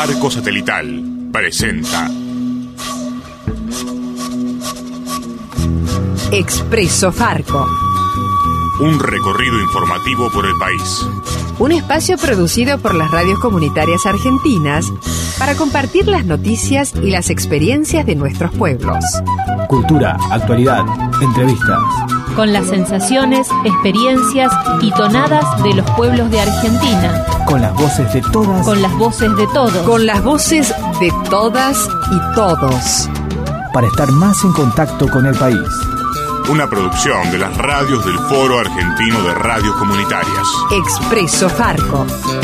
Farco Satelital presenta Expreso Farco. Un recorrido informativo por el país. Un espacio producido por las radios comunitarias argentinas para compartir las noticias y las experiencias de nuestros pueblos. Cultura, actualidad, entrevistas. Con las sensaciones, experiencias y tonadas de los pueblos de Argentina. Con las voces de todas. Con las voces de todos. Con las voces de todas y todos. Para estar más en contacto con el país. Una producción de las radios del Foro Argentino de Radios Comunitarias. Expreso Farco.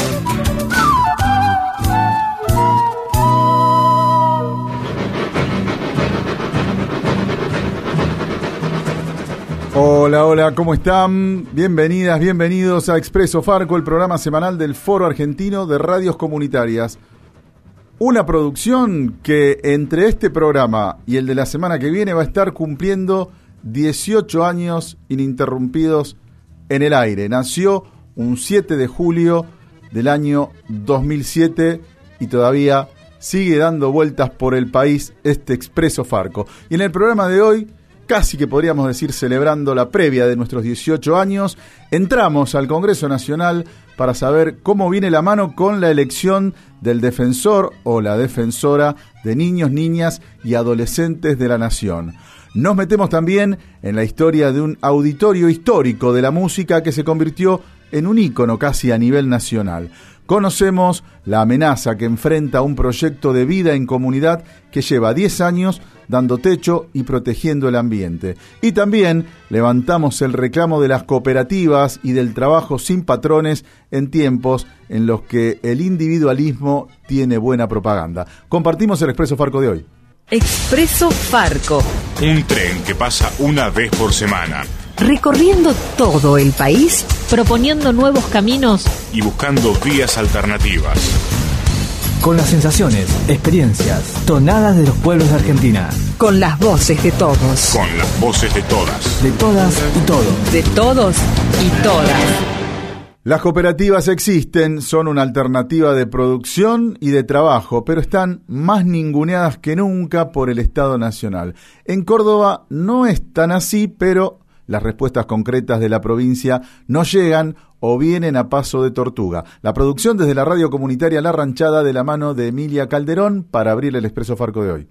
Hola, hola, ¿cómo están? Bienvenidas, bienvenidos a Expreso Farco, el programa semanal del Foro Argentino de Radios Comunitarias. Una producción que entre este programa y el de la semana que viene va a estar cumpliendo 18 años ininterrumpidos en el aire. Nació un 7 de julio del año 2007 y todavía sigue dando vueltas por el país este Expreso Farco. Y en el programa de hoy, casi que podríamos decir celebrando la previa de nuestros 18 años, entramos al Congreso Nacional para saber cómo viene la mano con la elección del defensor o la defensora de niños, niñas y adolescentes de la nación. Nos metemos también en la historia de un auditorio histórico de la música que se convirtió en un ícono casi a nivel nacional. Conocemos la amenaza que enfrenta un proyecto de vida en comunidad que lleva 10 años dando techo y protegiendo el ambiente. Y también levantamos el reclamo de las cooperativas y del trabajo sin patrones en tiempos en los que el individualismo tiene buena propaganda. Compartimos el Expreso Farco de hoy. Expreso Farco. Un tren que pasa una vez por semana. Recorriendo todo el país, proponiendo nuevos caminos y buscando vías alternativas. Con las sensaciones, experiencias, tonadas de los pueblos de Argentina. Con las voces de todos. Con las voces de todas. De todas y todos. De todos y todas. Las cooperativas existen, son una alternativa de producción y de trabajo, pero están más ninguneadas que nunca por el Estado Nacional. En Córdoba no es tan así, pero las respuestas concretas de la provincia no llegan o vienen a paso de tortuga. La producción desde la radio comunitaria La Ranchada de la mano de Emilia Calderón para abrir el Expreso Farco de hoy.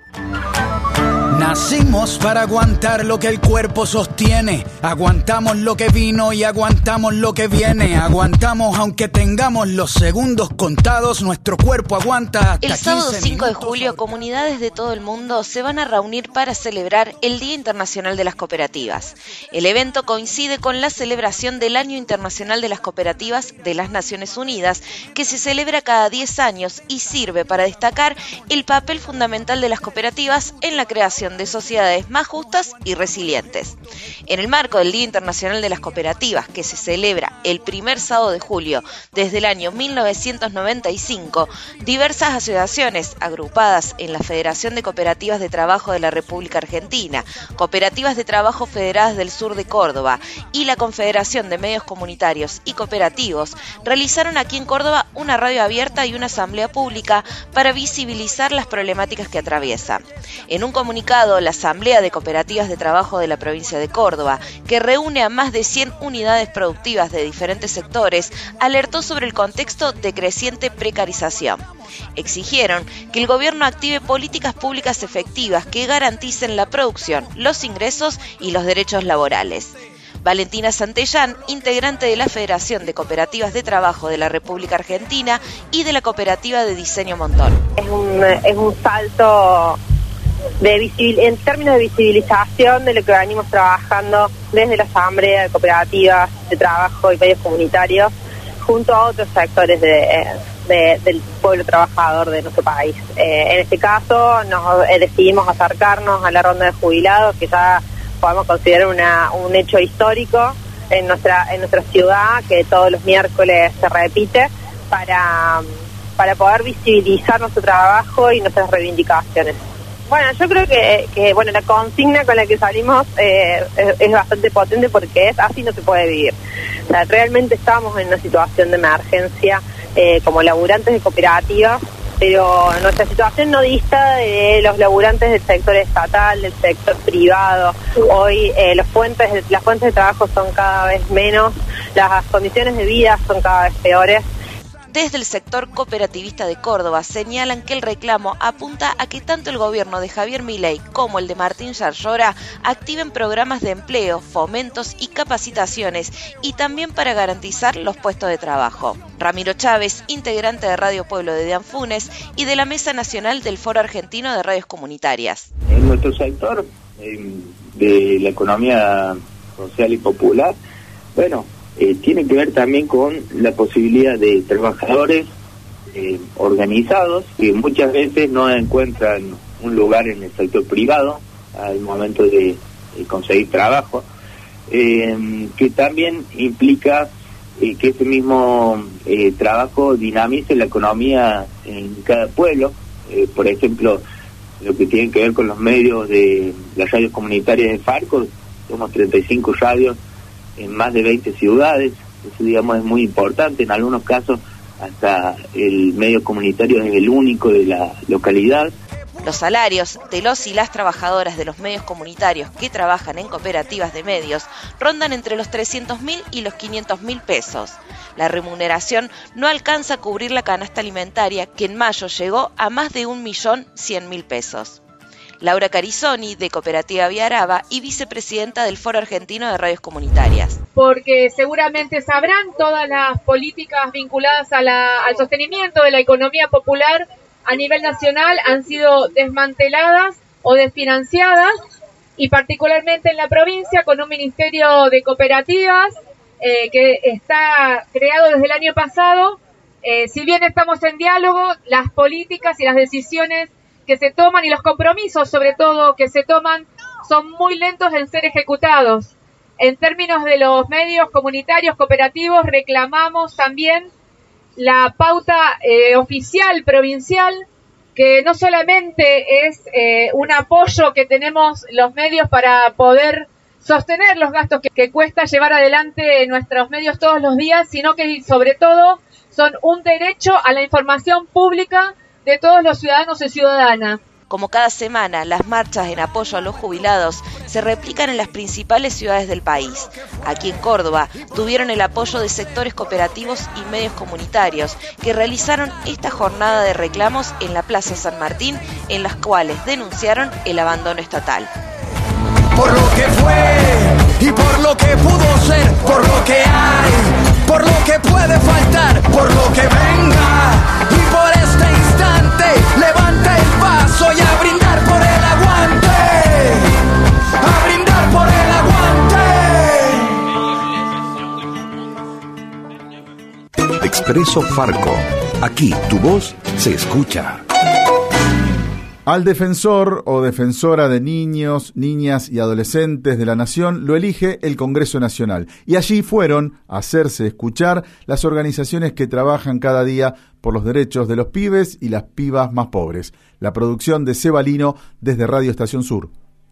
Nacimos para aguantar lo que el cuerpo sostiene. Aguantamos lo que vino y aguantamos lo que viene. Aguantamos aunque tengamos los segundos contados. Nuestro cuerpo aguanta hasta 15 El sábado 5 de minutos. julio, comunidades de todo el mundo se van a reunir para celebrar el Día Internacional de las Cooperativas. El evento coincide con la celebración del Año Internacional de las Cooperativas de las Naciones Unidas, que se celebra cada 10 años y sirve para destacar el papel fundamental de las cooperativas en la creación de sociedades más justas y resilientes. En el marco del Día Internacional de las Cooperativas, que se celebra el primer sábado de julio desde el año 1995, diversas asociaciones agrupadas en la Federación de Cooperativas de Trabajo de la República Argentina, Cooperativas de Trabajo Federadas del Sur de Córdoba y la Confederación de Medios Comunitarios y Cooperativos realizaron aquí en Córdoba una radio abierta y una asamblea pública para visibilizar las problemáticas que atraviesan. En un comunicado, la Asamblea de Cooperativas de Trabajo de la provincia de Córdoba, que reúne a más de 100 unidades productivas de diferentes sectores, alertó sobre el contexto de creciente precarización. Exigieron que el gobierno active políticas públicas efectivas que garanticen la producción, los ingresos y los derechos laborales. Valentina Santellán, integrante de la Federación de Cooperativas de Trabajo de la República Argentina y de la Cooperativa de Diseño Montón. Es un salto en términos de visibilización de lo que venimos trabajando desde la Asamblea de Cooperativas de Trabajo y Medios Comunitarios junto a otros sectores del pueblo trabajador de nuestro país. En este caso decidimos acercarnos a la ronda de jubilados, que ya podemos considerar un hecho histórico en nuestra ciudad, que todos los miércoles se repite, para poder visibilizar nuestro trabajo y nuestras reivindicaciones. Bueno, yo creo que la consigna con la que salimos es bastante potente, porque es así no se puede vivir. O sea, realmente estamos en una situación de emergencia como laburantes de cooperativas. pero nuestra situación no dista de los laburantes del sector estatal, del sector privado. Hoy las fuentes de trabajo son cada vez menos, las condiciones de vida son cada vez peores. Desde el sector cooperativista de Córdoba señalan que el reclamo apunta a que tanto el gobierno de Javier Milei como el de Martín Yarlora activen programas de empleo, fomentos y capacitaciones, y también para garantizar los puestos de trabajo. Ramiro Chávez, integrante de Radio Pueblo de Dean Funes y de la Mesa Nacional del Foro Argentino de Radios Comunitarias. En nuestro sector de la economía social y popular, tiene que ver también con la posibilidad de trabajadores organizados que muchas veces no encuentran un lugar en el sector privado al momento de conseguir trabajo, que también implica que ese mismo trabajo dinamice la economía en cada pueblo. Por ejemplo, lo que tiene que ver con los medios de las radios comunitarias de Farco, somos 35 radios en más de 20 ciudades, eso digamos es muy importante. En algunos casos hasta el medio comunitario es el único de la localidad. Los salarios de los y las trabajadoras de los medios comunitarios que trabajan en cooperativas de medios rondan entre los 300.000 y los 500.000 pesos. La remuneración no alcanza a cubrir la canasta alimentaria, que en mayo llegó a más de 1.100.000 pesos. Laura Carizoni, de Cooperativa Viaraba y vicepresidenta del Foro Argentino de Radios Comunitarias. Porque seguramente sabrán, todas las políticas vinculadas al sostenimiento de la economía popular a nivel nacional han sido desmanteladas o desfinanciadas, y particularmente en la provincia con un Ministerio de Cooperativas que está creado desde el año pasado. Si bien estamos en diálogo, las políticas y las decisiones que se toman y los compromisos sobre todo que se toman son muy lentos en ser ejecutados. En términos de los medios comunitarios cooperativos, reclamamos también la pauta oficial provincial, que no solamente es un apoyo que tenemos los medios para poder sostener los gastos que cuesta llevar adelante nuestros medios todos los días, sino que sobre todo son un derecho a la información pública de todos los ciudadanos y ciudadanas. Como cada semana, las marchas en apoyo a los jubilados se replican en las principales ciudades del país. Aquí en Córdoba tuvieron el apoyo de sectores cooperativos y medios comunitarios que realizaron esta jornada de reclamos en la Plaza San Martín, en las cuales denunciaron el abandono estatal. Por lo que fue y por lo que pudo ser, por lo que hay, por lo que puede faltar, por lo que venga, y por este instante levanta el paso y a brindar por el aguante, a brindar por el aguante. Expreso Farco. Aquí tu voz se escucha. Al defensor o defensora de niños, niñas y adolescentes de la Nación lo elige el Congreso Nacional. Y allí fueron a hacerse escuchar las organizaciones que trabajan cada día por los derechos de los pibes y las pibas más pobres. La producción de Seba Lino desde Radio Estación Sur.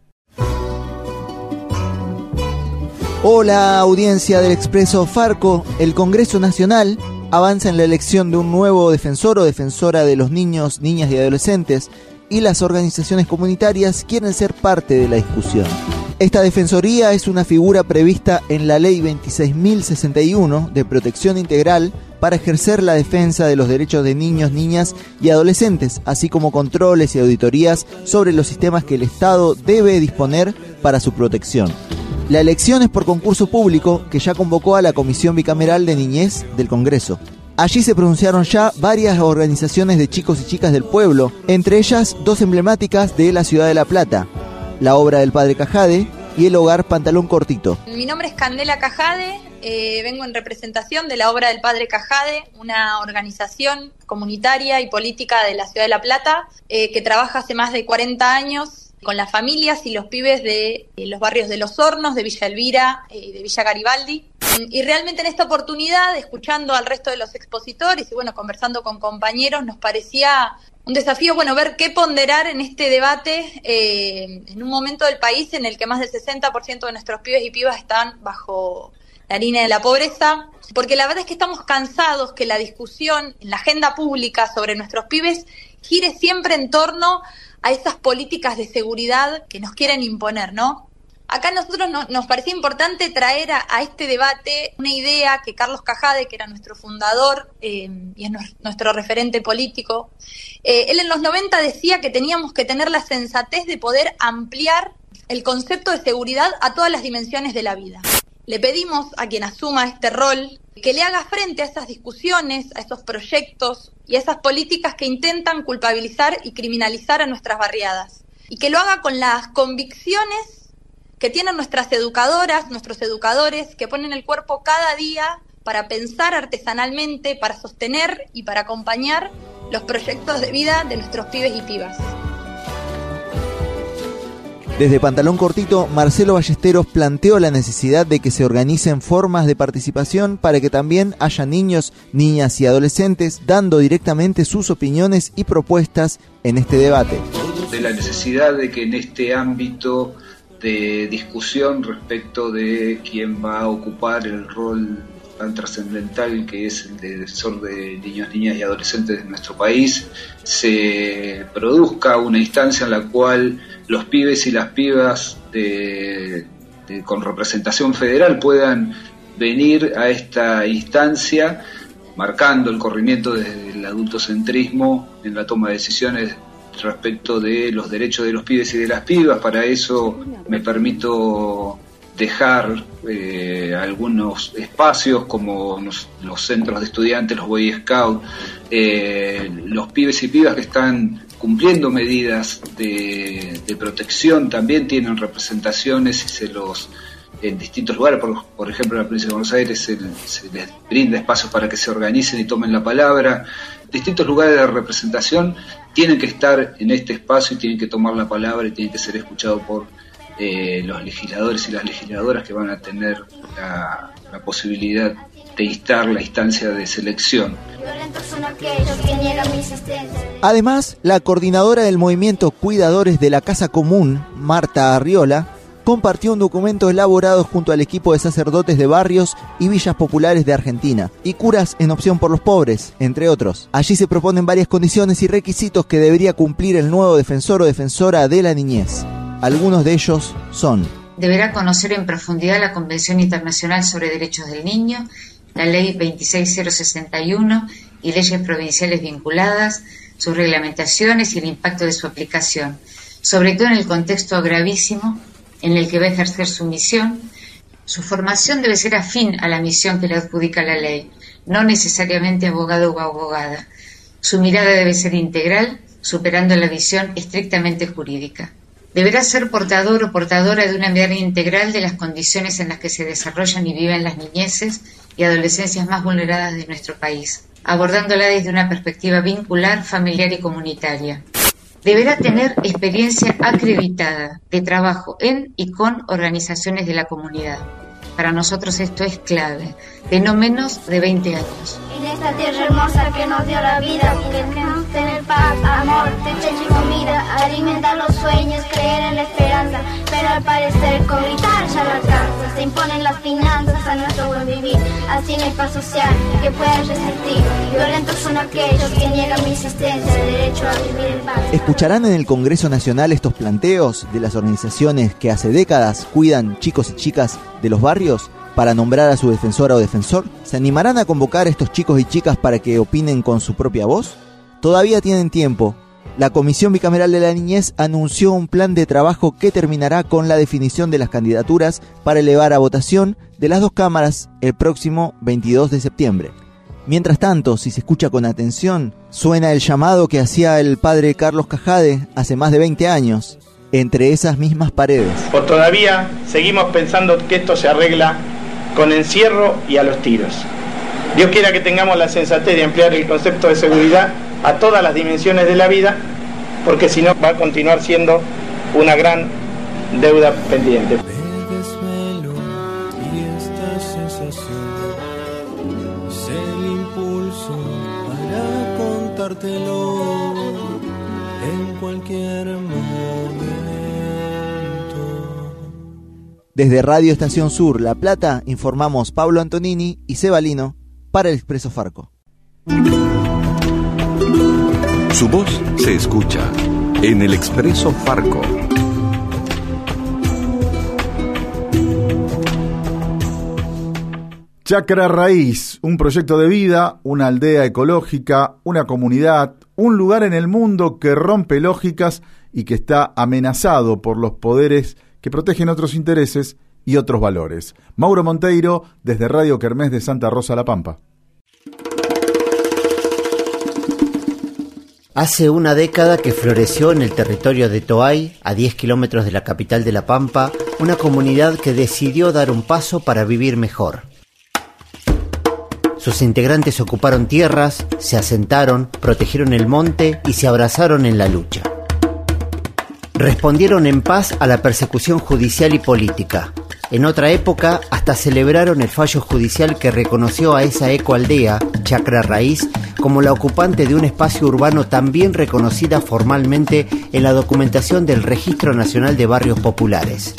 Hola, audiencia del Expreso Farco. El Congreso Nacional avanza en la elección de un nuevo defensor o defensora de los niños, niñas y adolescentes, y las organizaciones comunitarias quieren ser parte de la discusión. Esta defensoría es una figura prevista en la Ley 26.061 de Protección Integral para ejercer la defensa de los derechos de niños, niñas y adolescentes, así como controles y auditorías sobre los sistemas que el Estado debe disponer para su protección. La elección es por concurso público que ya convocó a la Comisión Bicameral de Niñez del Congreso. Allí se pronunciaron ya varias organizaciones de chicos y chicas del pueblo, entre ellas dos emblemáticas de la ciudad de La Plata, la Obra del Padre Cajade y el Hogar Pantalón Cortito. Mi nombre es Candela Cajade, vengo en representación de la Obra del Padre Cajade, una organización comunitaria y política de la ciudad de La Plata que trabaja hace más de 40 años con las familias y los pibes de los barrios de Los Hornos, de Villa Elvira y de Villa Garibaldi. Y realmente en esta oportunidad, escuchando al resto de los expositores y conversando con compañeros, nos parecía un desafío, ver qué ponderar en este debate en un momento del país en el que más del 60% de nuestros pibes y pibas están bajo la línea de la pobreza, porque la verdad es que estamos cansados que la discusión en la agenda pública sobre nuestros pibes gire siempre en torno a esas políticas de seguridad que nos quieren imponer, ¿no? Acá a nosotros nos parecía importante traer a este debate una idea que Carlos Cajade, que era nuestro fundador y es nuestro referente político, él en los 90 decía que teníamos que tener la sensatez de poder ampliar el concepto de seguridad a todas las dimensiones de la vida. Le pedimos a quien asuma este rol que le haga frente a esas discusiones, a esos proyectos y a esas políticas que intentan culpabilizar y criminalizar a nuestras barriadas, y que lo haga con las convicciones que tienen nuestras educadoras, nuestros educadores, que ponen el cuerpo cada día para pensar artesanalmente, para sostener y para acompañar los proyectos de vida de nuestros pibes y pibas. Desde Pantalón Cortito, Marcelo Ballesteros planteó la necesidad de que se organicen formas de participación para que también haya niños, niñas y adolescentes dando directamente sus opiniones y propuestas en este debate. De la necesidad de que en este ámbito de discusión respecto de quién va a ocupar el rol tan trascendental que es el de defensor de niños, niñas y adolescentes de nuestro país, se produzca una instancia en la cual los pibes y las pibas con representación federal puedan venir a esta instancia, marcando el corrimiento desde el adultocentrismo en la toma de decisiones respecto de los derechos de los pibes y de las pibas. Para eso me permito dejar algunos espacios como los centros de estudiantes, los Boy Scouts, los pibes y pibas que están cumpliendo medidas de protección también tienen representaciones y en distintos lugares, por ejemplo en la provincia de Buenos Aires se les brinda espacios para que se organicen y tomen la palabra. Distintos lugares de representación tienen que estar en este espacio y tienen que tomar la palabra y tienen que ser escuchados por los legisladores y las legisladoras que van a tener la posibilidad de instar la instancia de selección. Además, la coordinadora del movimiento Cuidadores de la Casa Común, Marta Arriola, compartió un documento elaborado junto al equipo de sacerdotes de barrios y villas populares de Argentina y curas en opción por los pobres, entre otros. Allí se proponen varias condiciones y requisitos que debería cumplir el nuevo defensor o defensora de la niñez. Algunos de ellos son: deberá conocer en profundidad la Convención Internacional sobre Derechos del Niño, la Ley 26061 y leyes provinciales vinculadas, sus reglamentaciones y el impacto de su aplicación, sobre todo en el contexto gravísimo en el que va a ejercer su misión. Su formación debe ser afín a la misión que le adjudica la ley, no necesariamente abogado o abogada. Su mirada debe ser integral, superando la visión estrictamente jurídica. Deberá ser portador o portadora de una mirada integral de las condiciones en las que se desarrollan y viven las niñeces y adolescencias más vulneradas de nuestro país, abordándola desde una perspectiva vincular, familiar y comunitaria. Deberá tener experiencia acreditada de trabajo en y con organizaciones de la comunidad. Para nosotros esto es clave, de no menos de 20 años. En esta tierra hermosa que nos dio la vida, queremos tener paz, amor, techo y comida, alimentar los sueños, creer en la esperanza, pero al parecer con gritar ya no alcanza. Se imponen las finanzas a nuestro buen vivir, así no hay paz social que pueda resistir. Violentos son aquellos que niegan mi existencia, el derecho a vivir en paz. ¿Escucharán en el Congreso Nacional estos planteos de las organizaciones que hace décadas cuidan chicos y chicas de los barrios para nombrar a su defensora o defensor? ¿Se animarán a convocar a estos chicos y chicas para que opinen con su propia voz? Todavía tienen tiempo. La Comisión Bicameral de la Niñez anunció un plan de trabajo que terminará con la definición de las candidaturas para elevar a votación de las dos cámaras el próximo 22 de septiembre. Mientras tanto, si se escucha con atención, suena el llamado que hacía el padre Carlos Cajade hace más de 20 años, entre esas mismas paredes. O todavía seguimos pensando que esto se arregla con encierro y a los tiros. Dios quiera que tengamos la sensatez de ampliar el concepto de seguridad a todas las dimensiones de la vida, porque si no va a continuar siendo una gran deuda pendiente. Me desvelo y esta sensación es el impulso para contártelo en cualquier momento. Desde Radio Estación Sur, La Plata, informamos Pablo Antonini y Seba Lino para el Expreso Farco. Su voz se escucha en el Expreso Farco. Chacra Raíz, un proyecto de vida, una aldea ecológica, una comunidad, un lugar en el mundo que rompe lógicas y que está amenazado por los poderes que protegen otros intereses y otros valores. Mauro Monteiro, desde Radio Kermés de Santa Rosa, La Pampa. Hace una década que floreció en el territorio de Toay, a 10 kilómetros de la capital de La Pampa, una comunidad que decidió dar un paso para vivir mejor. Sus integrantes ocuparon tierras, se asentaron, protegieron el monte y se abrazaron en la lucha. Respondieron en paz a la persecución judicial y política. En otra época, hasta celebraron el fallo judicial que reconoció a esa ecoaldea, Chacra Raíz, como la ocupante de un espacio urbano también reconocida formalmente en la documentación del Registro Nacional de Barrios Populares.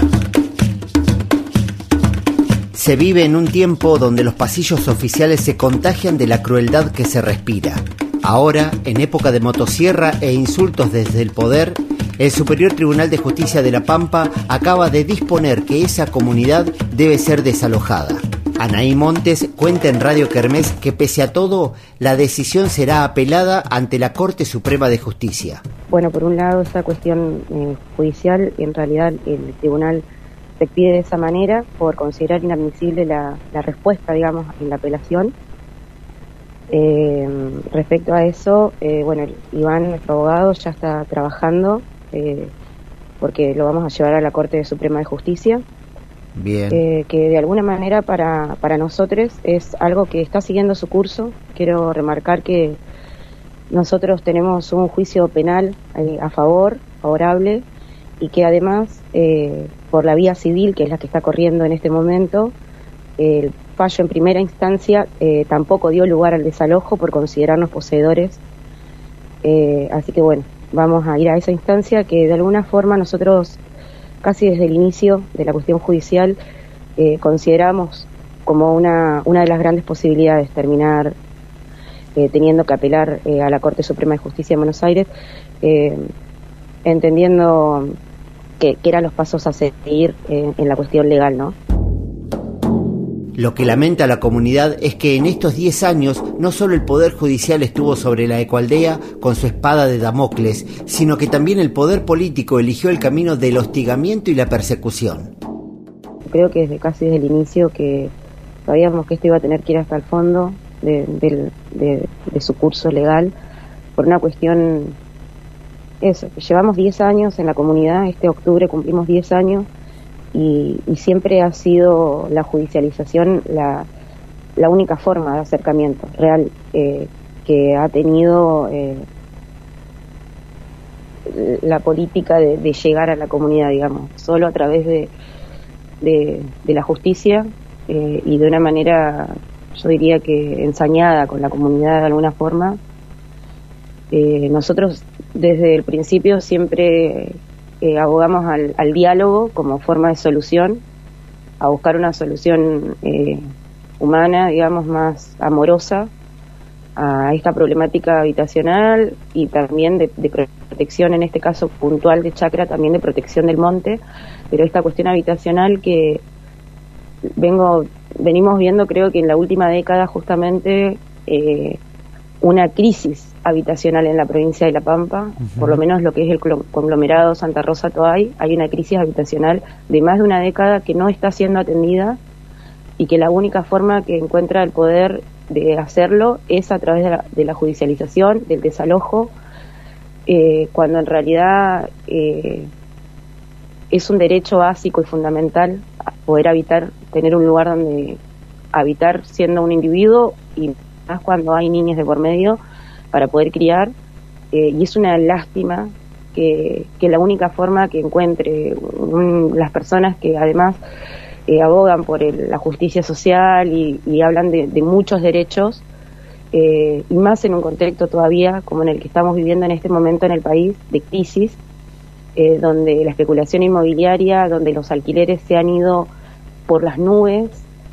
Se vive en un tiempo donde los pasillos oficiales se contagian de la crueldad que se respira. Ahora, en época de motosierra e insultos desde el poder, el Superior Tribunal de Justicia de La Pampa acaba de disponer que esa comunidad debe ser desalojada. Anaí Montes cuenta en Radio Kermés que pese a todo, la decisión será apelada ante la Corte Suprema de Justicia. Bueno, por un lado, esta cuestión judicial, en realidad el tribunal se pide de esa manera por considerar inadmisible la respuesta, digamos, en la apelación. Respecto a eso, bueno, Iván, nuestro abogado, ya está trabajando porque lo vamos a llevar a la Corte Suprema de Justicia. Bien. Que de alguna manera para nosotros es algo que está siguiendo su curso. Quiero remarcar que nosotros tenemos un juicio penal favorable, y que además por la vía civil, que es la que está corriendo en este momento, el fallo en primera instancia tampoco dio lugar al desalojo por considerarnos poseedores. Así que bueno, vamos a ir a esa instancia que de alguna forma nosotros casi desde el inicio de la cuestión judicial consideramos como una de las grandes posibilidades terminar teniendo que apelar a la Corte Suprema de Justicia de Buenos Aires, entendiendo que eran los pasos a seguir en la cuestión legal, ¿no? Lo que lamenta la comunidad es que en estos 10 años no solo el Poder Judicial estuvo sobre la ecoaldea con su espada de Damocles, sino que también el poder político eligió el camino del hostigamiento y la persecución. Creo que casi desde el inicio que sabíamos que esto iba a tener que ir hasta el fondo de su curso legal, por una cuestión, eso, que llevamos 10 años en la comunidad, este octubre cumplimos 10 años, y siempre ha sido la judicialización la única forma de acercamiento real que ha tenido la política de llegar a la comunidad, digamos, solo a través de la justicia y de una manera, yo diría que ensañada con la comunidad de alguna forma. Nosotros desde el principio siempre abogamos al diálogo como forma de solución, a buscar una solución humana, digamos, más amorosa a esta problemática habitacional y también de protección, en este caso puntual de Chacra, también de protección del monte, pero esta cuestión habitacional que venimos viendo, creo que en la última década justamente una crisis habitacional en la provincia de La Pampa, por lo menos lo que es el conglomerado Santa Rosa Toay, hay una crisis habitacional de más de una década que no está siendo atendida y que la única forma que encuentra el poder de hacerlo es a través de la judicialización, del desalojo, cuando en realidad es un derecho básico y fundamental poder habitar, tener un lugar donde habitar siendo un individuo, y más cuando hay niños de por medio, para poder criar, y es una lástima que la única forma que encuentre las personas que además abogan por la justicia social y hablan de muchos derechos, y más en un contexto todavía como en el que estamos viviendo en este momento en el país, de crisis, donde la especulación inmobiliaria, donde los alquileres se han ido por las nubes,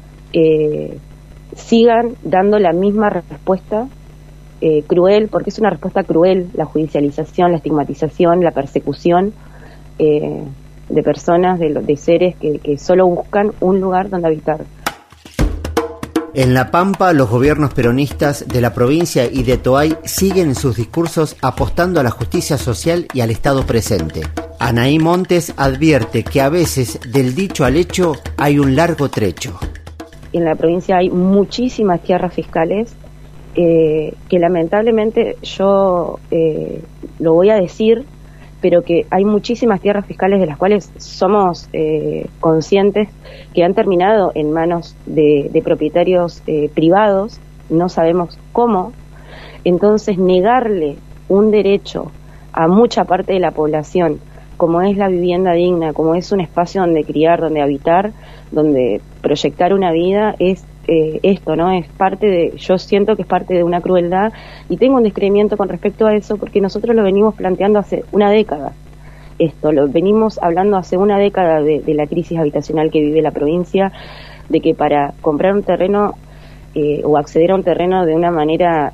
sigan dando la misma respuesta cruel, porque es una respuesta cruel, la judicialización, la estigmatización, la persecución de personas, de seres que solo buscan un lugar donde habitar. En La Pampa, los gobiernos peronistas de la provincia y de Toay siguen en sus discursos apostando a la justicia social y al Estado presente. Anaí Montes advierte que a veces del dicho al hecho hay un largo trecho. En la provincia hay muchísimas tierras fiscales que lamentablemente yo lo voy a decir, pero que hay muchísimas tierras fiscales de las cuales somos conscientes que han terminado en manos de propietarios privados, no sabemos cómo. Entonces, negarle un derecho a mucha parte de la población, como es la vivienda digna, como es un espacio donde criar, donde habitar, donde proyectar una vida, es esto, ¿no? Es parte de, yo siento que es parte de una crueldad, y tengo un descreimiento con respecto a eso, porque nosotros lo venimos planteando hace una década. Esto lo venimos hablando hace una década de la crisis habitacional que vive la provincia, de que para comprar un terreno o acceder a un terreno de una manera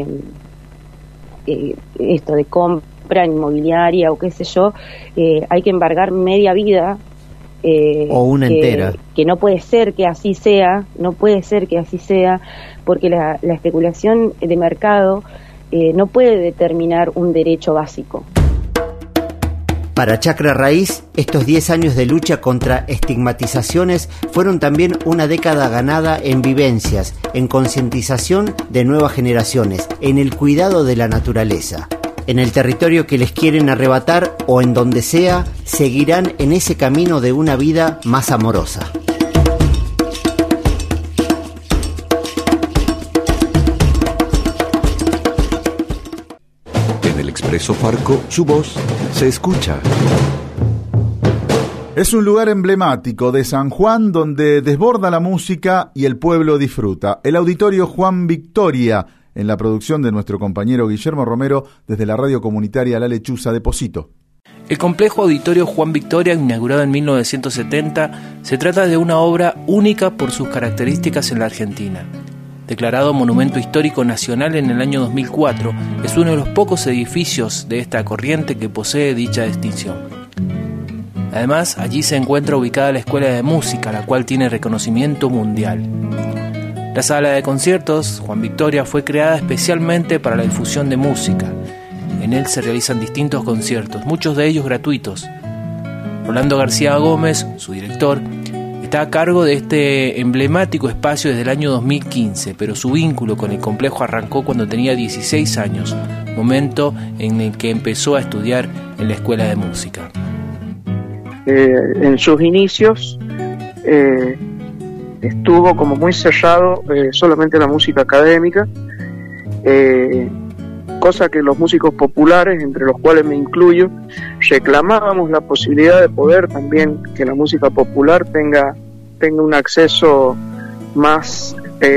esto de compra inmobiliaria o qué sé yo, hay que embargar media vida. O una entera. Que no puede ser que así sea, porque la especulación de mercado no puede determinar un derecho básico. Para Chacra Raíz, estos 10 años de lucha contra estigmatizaciones fueron también una década ganada en vivencias, en concientización de nuevas generaciones, en el cuidado de la naturaleza. En el territorio que les quieren arrebatar o en donde sea, seguirán en ese camino de una vida más amorosa. En el Expreso Farco, su voz se escucha. Es un lugar emblemático de San Juan donde desborda la música y el pueblo disfruta. El Auditorio Juan Victoria, en la producción de nuestro compañero Guillermo Romero, desde la radio comunitaria La Lechuza de Posito. El complejo Auditorio Juan Victoria, inaugurado en 1970, se trata de una obra única por sus características en la Argentina. Declarado Monumento Histórico Nacional en el año 2004, es uno de los pocos edificios de esta corriente que posee dicha distinción. Además, allí se encuentra ubicada la Escuela de Música, la cual tiene reconocimiento mundial. La sala de conciertos Juan Victoria fue creada especialmente para la difusión de música. En él se realizan distintos conciertos, muchos de ellos gratuitos. Rolando García Gómez, su director, está a cargo de este emblemático espacio desde el año 2015, pero su vínculo con el complejo arrancó cuando tenía 16 años, momento en el que empezó a estudiar en la Escuela de Música. En sus inicios estuvo como muy cerrado solamente la música académica, cosa que los músicos populares, entre los cuales me incluyo, reclamábamos la posibilidad de poder también que la música popular tenga un acceso más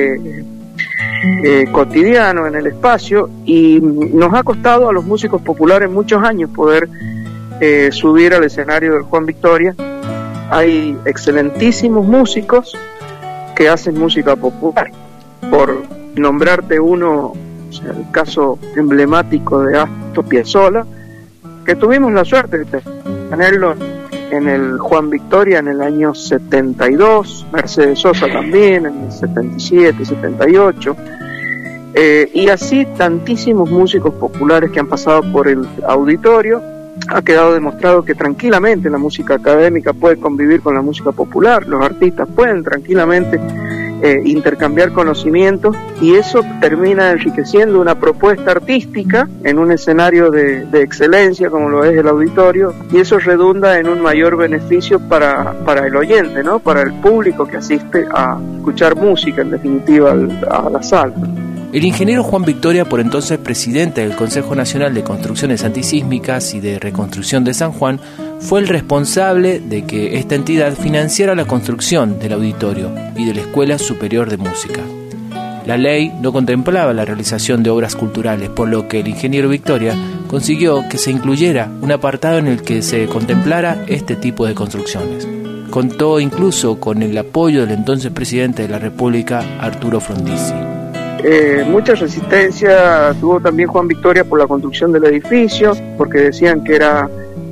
cotidiano en el espacio, y nos ha costado a los músicos populares muchos años poder subir al escenario del Juan Victoria. Hay excelentísimos músicos que hacen música popular. Por nombrarte uno, o sea, el caso emblemático de Astor Piazzolla, que tuvimos la suerte de tenerlo en el Juan Victoria en el año 72, Mercedes Sosa también en el 77, 78, y así tantísimos músicos populares que han pasado por el auditorio. Ha quedado demostrado que tranquilamente la música académica puede convivir con la música popular, los artistas pueden tranquilamente intercambiar conocimientos, y eso termina enriqueciendo una propuesta artística en un escenario de excelencia como lo es el auditorio, y eso redunda en un mayor beneficio para el oyente, ¿no? Para el público que asiste a escuchar música, en definitiva, a la sala. El ingeniero Juan Victoria, por entonces presidente del Consejo Nacional de Construcciones Antisísmicas y de Reconstrucción de San Juan, fue el responsable de que esta entidad financiara la construcción del auditorio y de la Escuela Superior de Música. La ley no contemplaba la realización de obras culturales, por lo que el ingeniero Victoria consiguió que se incluyera un apartado en el que se contemplara este tipo de construcciones. Contó incluso con el apoyo del entonces presidente de la República, Arturo Frondizi. Mucha resistencia tuvo también Juan Victoria por la construcción del edificio, porque decían que era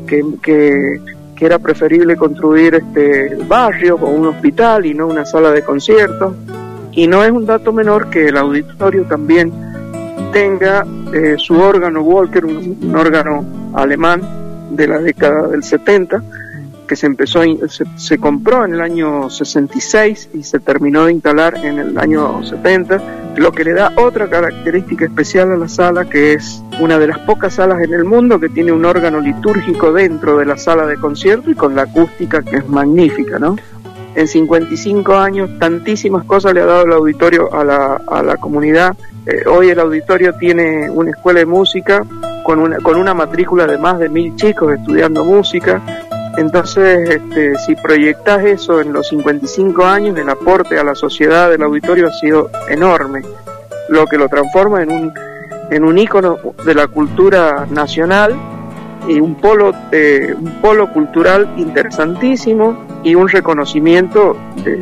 preferible construir el barrio o un hospital y no una sala de conciertos. Y no es un dato menor que el auditorio también tenga su órgano Walker, un órgano alemán de la década del 70, que se compró en el año 66 y se terminó de instalar en el año 70, lo que le da otra característica especial a la sala, que es una de las pocas salas en el mundo que tiene un órgano litúrgico dentro de la sala de concierto y con la acústica que es magnífica, ¿no? En 55 años tantísimas cosas le ha dado el auditorio a la comunidad. Hoy el auditorio tiene una escuela de música con una matrícula de más de 1.000 chicos estudiando música. Entonces, si proyectás eso en los 55 años, el aporte a la sociedad del auditorio ha sido enorme, lo que lo transforma en un ícono de la cultura nacional y un polo cultural interesantísimo y un reconocimiento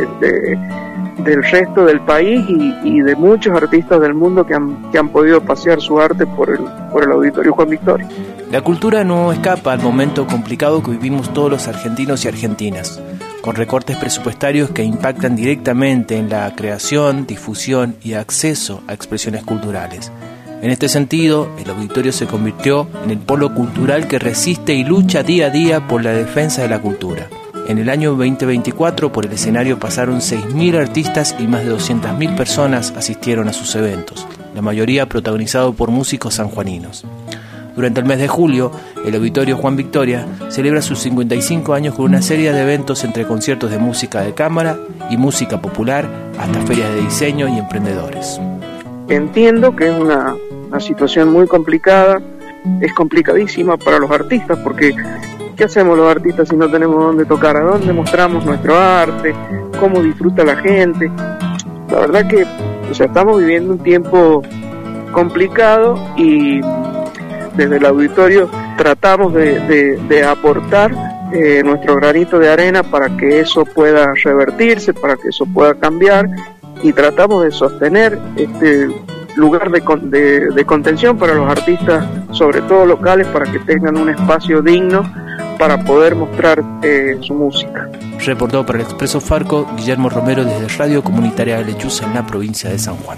del resto del país y de muchos artistas del mundo que han podido pasear su arte por el Auditorio Juan Victoria. La cultura no escapa al momento complicado que vivimos todos los argentinos y argentinas, con recortes presupuestarios que impactan directamente en la creación, difusión y acceso a expresiones culturales. En este sentido, el auditorio se convirtió en el polo cultural que resiste y lucha día a día por la defensa de la cultura. En el año 2024, por el escenario pasaron 6.000 artistas y más de 200.000 personas asistieron a sus eventos, la mayoría protagonizado por músicos sanjuaninos. Durante el mes de julio, el Auditorio Juan Victoria celebra sus 55 años con una serie de eventos entre conciertos de música de cámara y música popular, hasta ferias de diseño y emprendedores. Entiendo que es una situación muy complicada, es complicadísima para los artistas, porque ¿qué hacemos los artistas si no tenemos dónde tocar? ¿A dónde mostramos nuestro arte? ¿Cómo disfruta la gente? La verdad que estamos viviendo un tiempo complicado y desde el auditorio tratamos de aportar nuestro granito de arena para que eso pueda revertirse, para que eso pueda cambiar, y tratamos de sostener este lugar de contención para los artistas, sobre todo locales, para que tengan un espacio digno para poder mostrar su música. Reportó para el Expreso Farco Guillermo Romero desde Radio Comunitaria de Lechuza en la provincia de San Juan.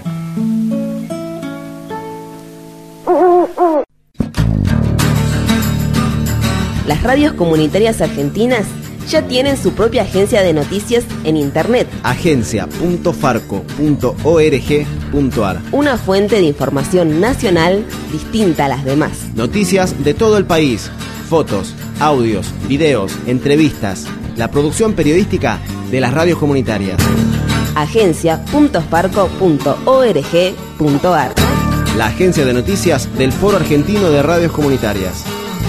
Las radios comunitarias argentinas ya tienen su propia agencia de noticias en internet. agencia.farco.org.ar. Una fuente de información nacional distinta a las demás. Noticias de todo el país, fotos, audios, videos, entrevistas, la producción periodística de las radios comunitarias. agencia.farco.org.ar. La agencia de noticias del Foro Argentino de Radios Comunitarias.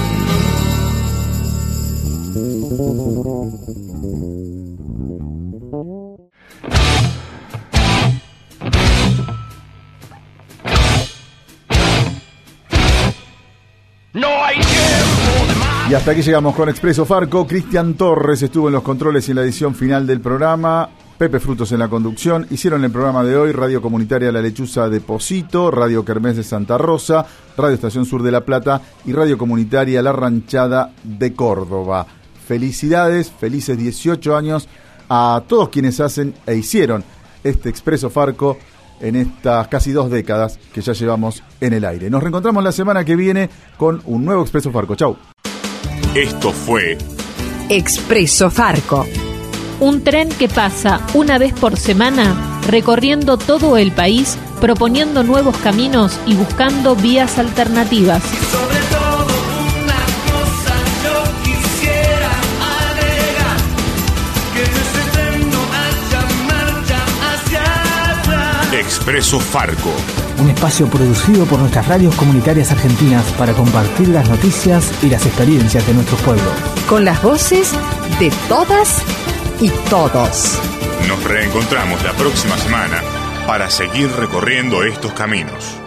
Y hasta aquí llegamos con Expreso Farco. Cristian Torres estuvo en los controles y en la edición final del programa. Pepe Frutos en la conducción. Hicieron el programa de hoy Radio Comunitaria La Lechuza de Posito, Radio Kermés de Santa Rosa, Radio Estación Sur de La Plata y Radio Comunitaria La Ranchada de Córdoba. Felicidades, felices 18 años a todos quienes hacen e hicieron este Expreso Farco en estas casi 2 décadas que ya llevamos en el aire. Nos reencontramos la semana que viene con un nuevo Expreso Farco. Chau. Esto fue Expreso Farco. Un tren que pasa una vez por semana recorriendo todo el país, proponiendo nuevos caminos y buscando vías alternativas. Sobre todo una cosa yo quisiera agregar, que en ese tren no haya marcha hacia atrás. Expreso Farco. Un espacio producido por nuestras radios comunitarias argentinas para compartir las noticias y las experiencias de nuestros pueblos. Con las voces de todas y todos. Nos reencontramos la próxima semana para seguir recorriendo estos caminos.